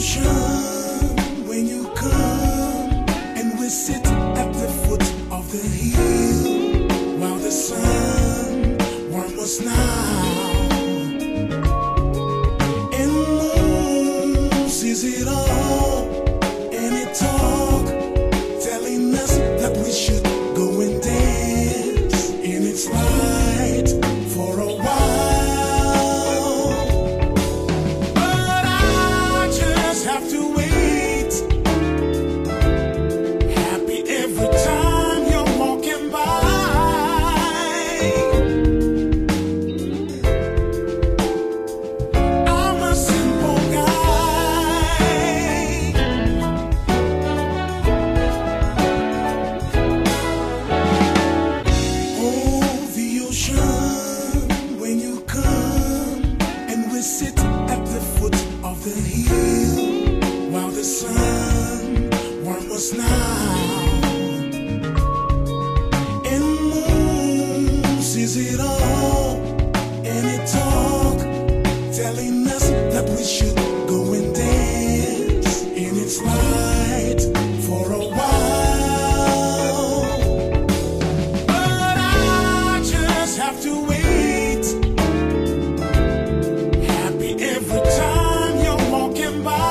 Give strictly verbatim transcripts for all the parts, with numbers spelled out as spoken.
ocean when you come, and we sit at the foot of the hill while the sun warms us now, and moon sees it all, and it talk telling us that we should go and dance in its light for a while. Have to wait. Happy every time you're walking by. I'm a simple guy. Oh, the ocean when you come, and we sit at the foot of the hill while the sun warms us now, and moon sees it all, and it talk telling us that we should go and dance in its light for a while. But I just have to wait. Happy every time you're walking by.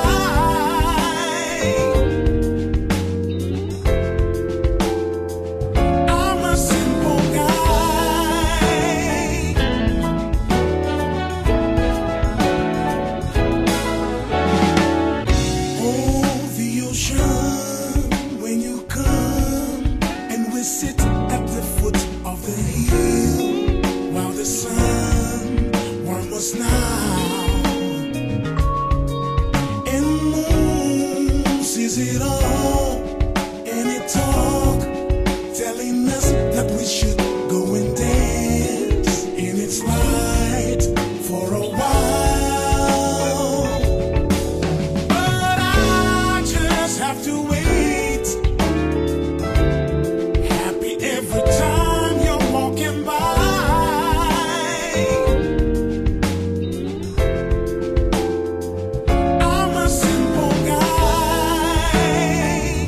Sit at the foot of the hill while the sun warms us now, and moon sees it all, and it talk telling us that we should go and dance in its light for a while. But I just have to wait. Every time you're walking by. I'm a simple guy.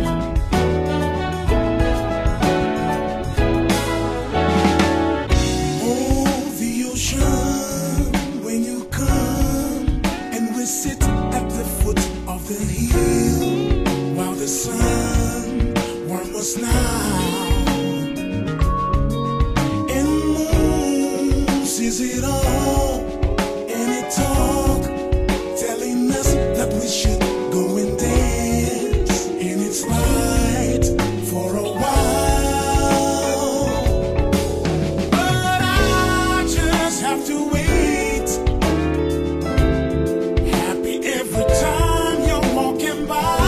Oh, the ocean when you come, and we sit at the foot of the hill while the sun warms us now. Sees it all, and it talk telling us that we should go and dance in its light for a while. But I just have to wait. Happy every time you're walking by.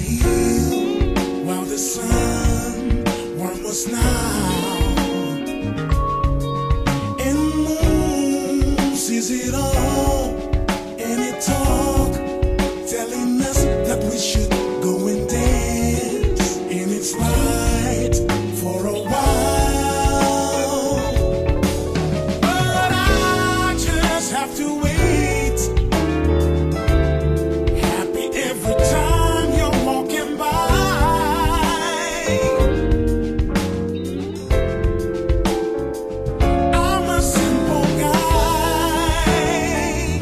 hill while the sun warms us now. And moon sees it all, and it talk, telling us that we should go and dance in its light for a while. But I just have to wait. Happy every time you're walking by. I'm a simple guy.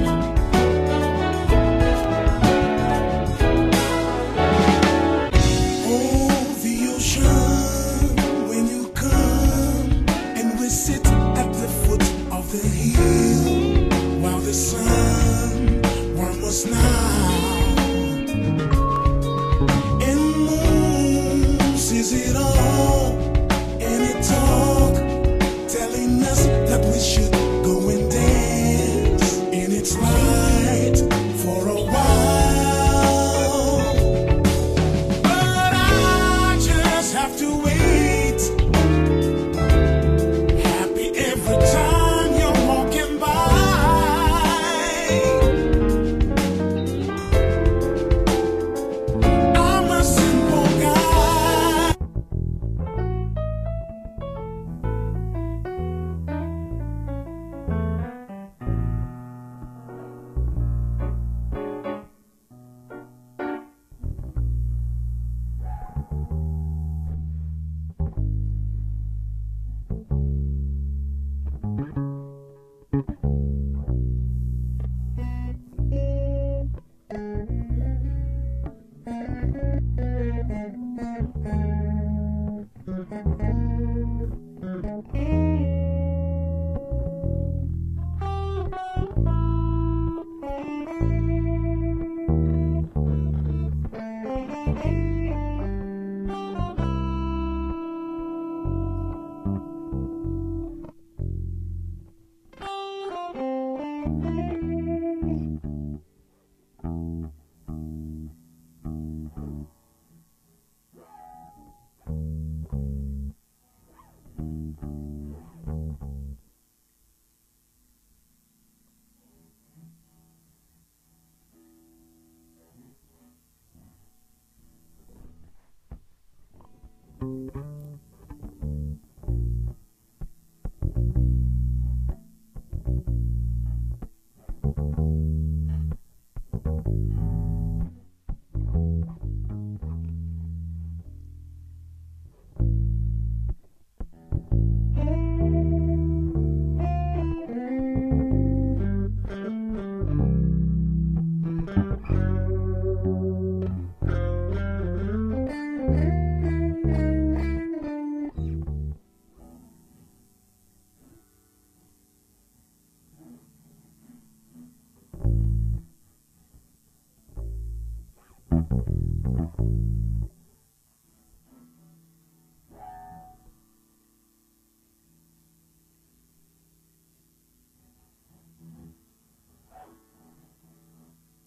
Oh, the ocean, when you come and we sit at the foot of the hill while the sun warms us now. And moon sees it all, and it talk, telling us that we should go and dance in its light for a while. But I just have to wait. Happy every time you're walking by. I'm a simple guy. Thank you.